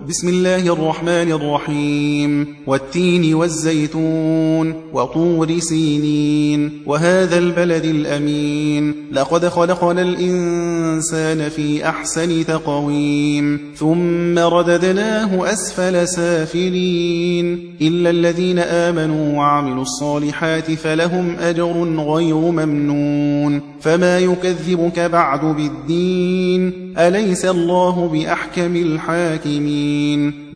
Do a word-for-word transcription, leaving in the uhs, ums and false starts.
بسم الله الرحمن الرحيم والتين والزيتون وطور سينين وهذا البلد الأمين لقد خلقنا الإنسان في أحسن تقويم ثم رددناه أسفل سافلين إلا الذين آمنوا وعملوا الصالحات فلهم أجر غير ممنون فما يكذبك بعد بالدين أليس الله بأحكم الحاكمين